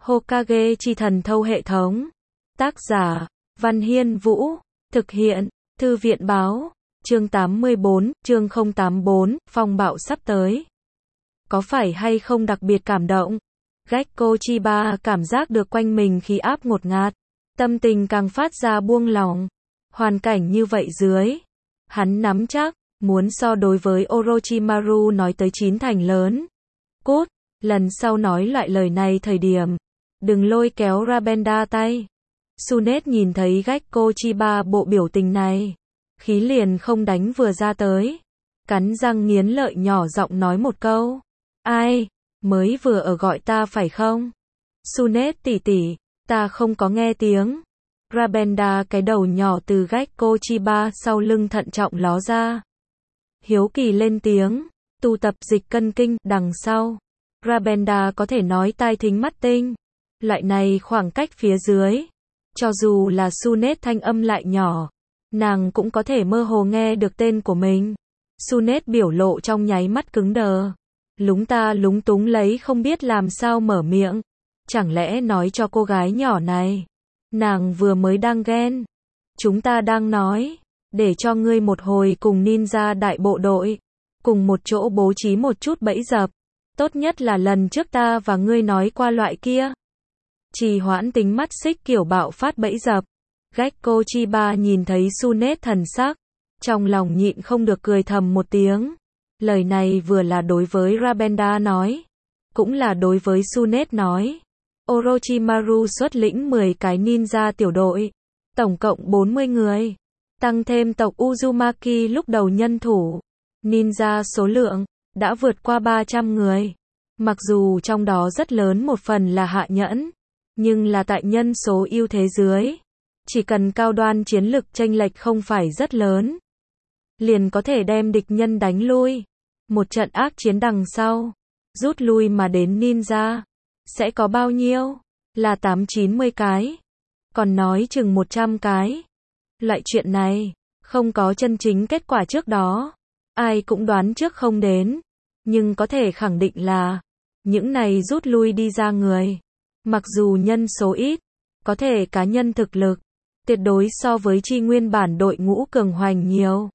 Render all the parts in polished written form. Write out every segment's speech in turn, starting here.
Hokage chi thần thâu hệ thống. Tác giả, Văn Hiên Vũ. Thực hiện, Thư viện báo. Chương 84, chương 084, phong bạo sắp tới. Có phải hay không đặc biệt cảm động? Gekko Chiba cảm giác được quanh mình khí áp ngột ngạt. Tâm tình càng phát ra buông lỏng. Hoàn cảnh như vậy dưới. Hắn nắm chắc, muốn so đối với Orochimaru nói tới 9 thành lớn. Cút, lần sau nói loại lời này thời điểm. Đừng lôi kéo Rabenda tay. Tsunade nhìn thấy Gekko Chiba bộ biểu tình này. Khí liền không đánh vừa ra tới. Cắn răng nghiến lợi nhỏ giọng nói một câu. Ai, mới vừa ở gọi ta phải không? Tsunade tỷ tỷ, ta không có nghe tiếng. Rabenda cái đầu nhỏ từ Gekko Chiba sau lưng thận trọng ló ra. Hiếu kỳ lên tiếng, tu tập dịch cân kinh đằng sau. Rabenda có thể nói tai thính mắt tinh. Loại này khoảng cách phía dưới. Cho dù là Tsunade thanh âm lại nhỏ, nàng cũng có thể mơ hồ nghe được tên của mình. Tsunade biểu lộ trong nháy mắt cứng đờ. Lúng ta lúng túng lấy không biết làm sao mở miệng. Chẳng lẽ nói cho cô gái nhỏ này. Nàng vừa mới đang ghen. Chúng ta đang nói. Để cho ngươi một hồi cùng ninja đại bộ đội. Cùng một chỗ bố trí một chút bẫy dập. Tốt nhất là lần trước ta và ngươi nói qua loại kia. Trì hoãn tính mắt xích kiểu bạo phát bẫy dập. Gekko Chiba nhìn thấy Tsunade thần sắc. Trong lòng nhịn không được cười thầm một tiếng. Lời này vừa là đối với Rabenda nói. Cũng là đối với Tsunade nói. Orochimaru xuất lĩnh 10 cái ninja tiểu đội. Tổng cộng 40 người. Tăng thêm tộc Uzumaki lúc đầu nhân thủ. Ninja số lượng đã vượt qua 300 người. Mặc dù trong đó rất lớn một phần là hạ nhẫn. Nhưng là tại nhân số ưu thế dưới. Chỉ cần cao đoan chiến lực chênh lệch không phải rất lớn. Liền có thể đem địch nhân đánh lui. Một trận ác chiến đằng sau. Rút lui mà đến ninja. Sẽ có bao nhiêu? Là 8-90 cái. Còn nói chừng 100 cái. Loại chuyện này, không có chân chính kết quả trước đó. Ai cũng đoán trước không đến. Nhưng có thể khẳng định là, những này rút lui đi ra người. Mặc dù nhân số ít, có thể cá nhân thực lực, tuyệt đối so với chi nguyên bản đội ngũ cường hoành nhiều.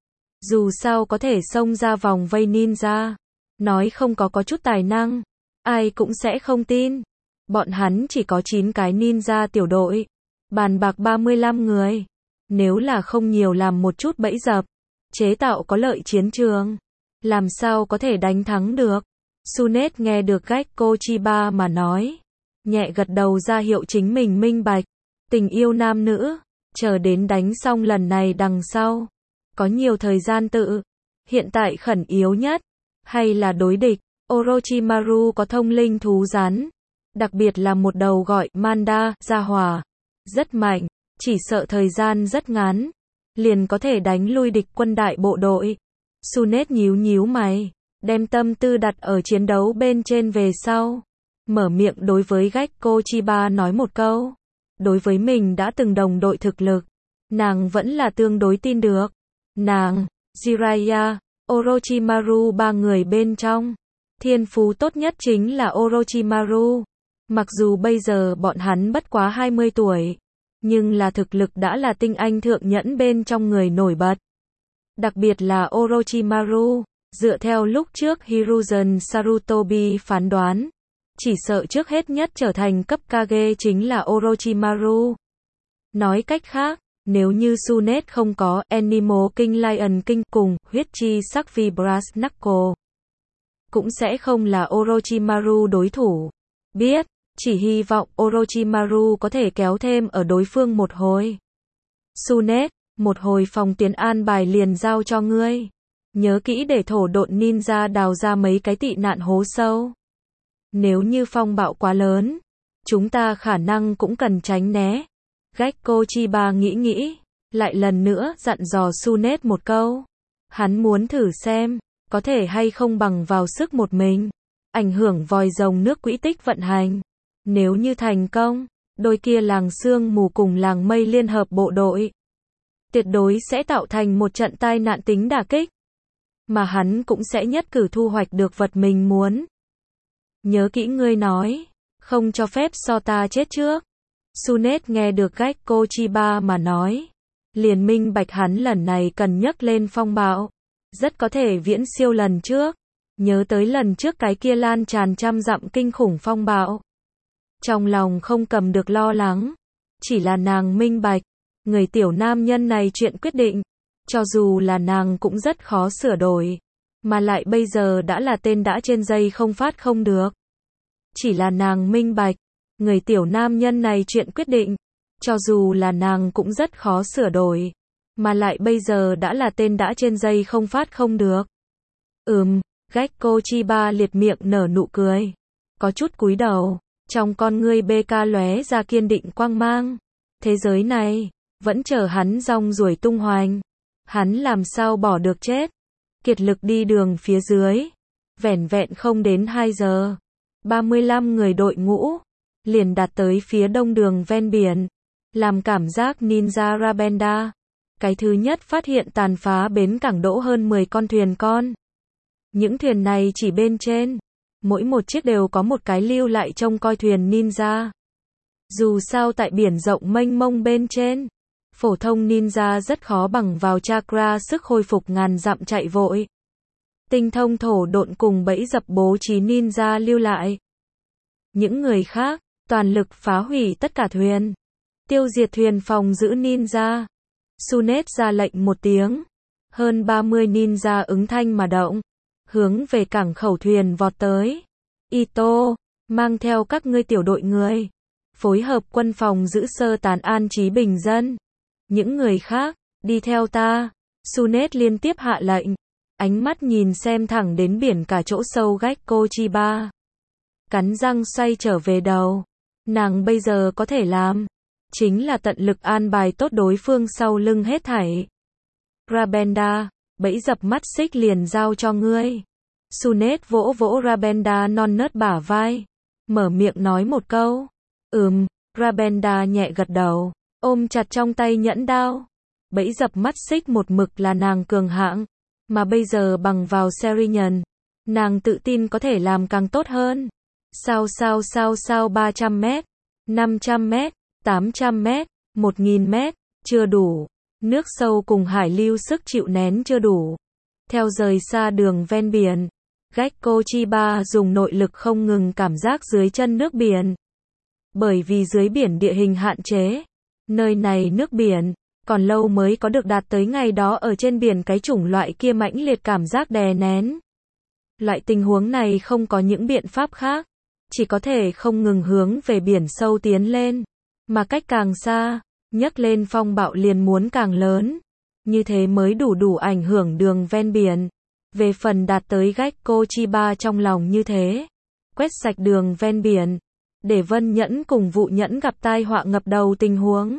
Dù sao có thể xông ra vòng vây ninja. Nói không có chút tài năng. Ai cũng sẽ không tin. Bọn hắn chỉ có 9 cái ninja tiểu đội. Bàn bạc 35 người. Nếu là không nhiều làm một chút bẫy dập. Chế tạo có lợi chiến trường. Làm sao có thể đánh thắng được. Tsunade nghe được Gekko Chiba mà nói. Nhẹ gật đầu ra hiệu chính mình minh bạch. Tình yêu nam nữ. Chờ đến đánh xong lần này đằng sau. Có nhiều thời gian tự. Hiện tại khẩn yếu nhất. Hay là đối địch. Orochimaru có thông linh thú rắn. Đặc biệt là một đầu gọi Manda, gia hỏa. Rất mạnh. Chỉ sợ thời gian rất ngắn. Liền có thể đánh lui địch quân đại bộ đội. Tsunade nhíu nhíu mày. Đem tâm tư đặt ở chiến đấu bên trên về sau. Mở miệng đối với Gekko Chiba nói một câu. Đối với mình đã từng đồng đội thực lực. Nàng vẫn là tương đối tin được. Nàng, Jiraiya, Orochimaru ba người bên trong. Thiên phú tốt nhất chính là Orochimaru. Mặc dù bây giờ bọn hắn bất quá 20 tuổi. Nhưng là thực lực đã là tinh anh thượng nhẫn bên trong người nổi bật. Đặc biệt là Orochimaru. Dựa theo lúc trước Hiruzen Sarutobi phán đoán. Chỉ sợ trước hết nhất trở thành cấp Kage chính là Orochimaru. Nói cách khác. Nếu như Tsunade không có Animal King Lion King cùng huyết chi sắc vi Brass Knuckle, cũng sẽ không là Orochimaru đối thủ. Biết, chỉ hy vọng Orochimaru có thể kéo thêm ở đối phương một hồi. Tsunade, một hồi phòng tuyến an bài liền giao cho ngươi. Nhớ kỹ để thổ độn ninja đào ra mấy cái tị nạn hố sâu. Nếu như phong bạo quá lớn, chúng ta khả năng cũng cần tránh né. Gekko Chiba nghĩ, lại lần nữa dặn dò Tsunade một câu. Hắn muốn thử xem, có thể hay không bằng vào sức một mình, ảnh hưởng vòi rồng nước quỹ tích vận hành. Nếu như thành công, đôi kia làng sương mù cùng làng mây liên hợp bộ đội. Tuyệt đối sẽ tạo thành một trận tai nạn tính đả kích. Mà hắn cũng sẽ nhất cử thu hoạch được vật mình muốn. Nhớ kỹ ngươi nói, Không cho phép so ta chết trước. Sunet nghe được Gecko Chiba mà nói. Liền minh bạch hắn lần này cần nhấc lên phong bạo. Rất có thể viễn siêu lần trước. Nhớ tới lần trước cái kia lan tràn trăm dặm kinh khủng phong bạo. Trong lòng không cầm được lo lắng. Chỉ là nàng minh bạch. Người tiểu nam nhân này chuyện quyết định. Cho dù là nàng cũng rất khó sửa đổi. Mà lại bây giờ đã là tên đã trên dây không phát không được. Chỉ là nàng minh bạch. Người tiểu nam nhân này chuyện quyết định. Cho dù là nàng cũng rất khó sửa đổi. Mà lại bây giờ đã là tên đã trên dây không phát không được. Gecko Chiba liệt miệng nở nụ cười. Có chút cúi đầu. Trong con ngươi BK lóe ra kiên định quang mang. Thế giới này, vẫn chờ hắn rong ruổi tung hoành. Hắn làm sao bỏ được chết. Kiệt lực đi đường phía dưới. Vẻn vẹn không đến 2 giờ. 35 người đội ngũ. Liền đạt tới phía đông đường ven biển. Làm cảm giác ninja Rabenda. Cái thứ nhất phát hiện tàn phá bến cảng đỗ hơn 10 con thuyền con. Những thuyền này chỉ bên trên. Mỗi một chiếc đều có một cái lưu lại trông coi thuyền ninja. Dù sao tại biển rộng mênh mông bên trên. Phổ thông ninja rất khó bằng vào chakra sức hồi phục ngàn dặm chạy vội. Tinh thông thổ độn cùng bẫy dập bố trí ninja lưu lại. Những người khác, toàn lực phá hủy tất cả thuyền. Tiêu diệt thuyền phòng giữ ninja. Sunet ra lệnh một tiếng. Hơn 30 ninja ứng thanh mà động. Hướng về cảng khẩu thuyền vọt tới. Ito, mang theo các ngươi tiểu đội người. Phối hợp quân phòng giữ sơ tán an trí bình dân. Những người khác, đi theo ta. Sunet liên tiếp hạ lệnh. Ánh mắt nhìn xem thẳng đến biển cả chỗ sâu Gecko Chiba. Cắn răng xoay trở về đầu. Nàng bây giờ có thể làm. Chính là tận lực an bài tốt đối phương sau lưng hết thảy. Rabenda, bẫy dập mắt xích liền giao cho ngươi. Sunet vỗ vỗ Rabenda non nớt bả vai. Mở miệng nói một câu. Rabenda nhẹ gật đầu. Ôm chặt trong tay nhẫn đao. Bẫy dập mắt xích một mực là nàng cường hạng. Mà bây giờ bằng vào Serian. Nàng tự tin có thể làm càng tốt hơn. Sao 300 mét. 500 mét. 800 mét. 1000 mét. Chưa đủ. Nước sâu cùng hải lưu sức chịu nén chưa đủ. Theo rời xa đường ven biển. Gecko Chiba dùng nội lực không ngừng cảm giác dưới chân nước biển. Bởi vì dưới biển địa hình hạn chế. Nơi này nước biển. Còn lâu mới có được đạt tới ngày đó ở trên biển cái chủng loại kia mãnh liệt cảm giác đè nén. Loại tình huống này không có những biện pháp khác. Chỉ có thể không ngừng hướng về biển sâu tiến lên. Mà cách càng xa, nhấc lên phong bạo liền muốn càng lớn. Như thế mới đủ ảnh hưởng đường ven biển. Về phần đạt tới Gecko Chiba trong lòng như thế. Quét sạch đường ven biển. Để Vân Nhẫn cùng Vụ Nhẫn gặp tai họa ngập đầu tình huống.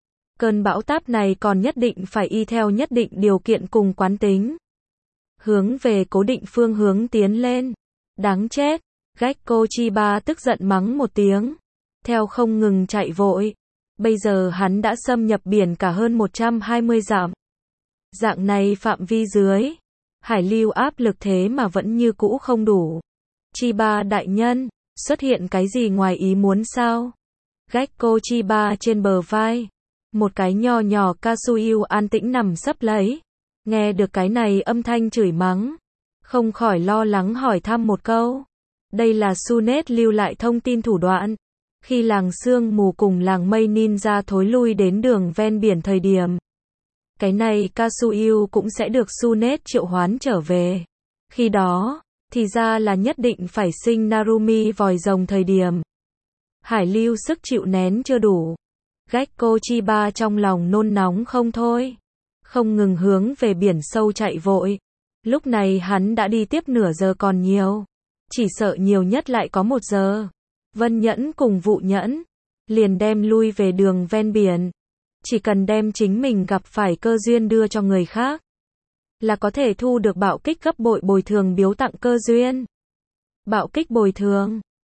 Cơn bão táp này còn nhất định phải y theo nhất định điều kiện cùng quán tính. Hướng về cố định phương hướng tiến lên. Đáng chết. Gecko Chiba tức giận mắng một tiếng. Theo không ngừng chạy vội. Bây giờ hắn đã xâm nhập biển cả hơn 120 dặm. Dạng này phạm vi dưới. Hải lưu áp lực thế mà vẫn như cũ không đủ. Chiba đại nhân, xuất hiện cái gì ngoài ý muốn sao? Gecko Chiba trên bờ vai. Một cái nho nhỏ Kasuyu an tĩnh nằm sấp lấy. Nghe được cái này âm thanh chửi mắng. Không khỏi lo lắng hỏi thăm một câu. Đây là Sunet lưu lại thông tin thủ đoạn. Khi làng sương mù cùng làng mây ninja thối lui đến đường ven biển thời điểm. Cái này Kasuyu cũng sẽ được Sunet triệu hoán trở về. Khi đó, thì ra là nhất định phải sinh Narumi vòi rồng thời điểm. Hải lưu sức chịu nén chưa đủ. Gecko Chiba trong lòng nôn nóng không thôi. Không ngừng hướng về biển sâu chạy vội. Lúc này hắn đã đi tiếp nửa giờ còn nhiều. Chỉ sợ nhiều nhất lại có 1 giờ. Vân Nhẫn cùng Vụ Nhẫn. Liền đem lui về đường ven biển. Chỉ cần đem chính mình gặp phải cơ duyên đưa cho người khác. Là có thể thu được bạo kích gấp bội bồi thường biếu tặng cơ duyên. Bạo kích bồi thường.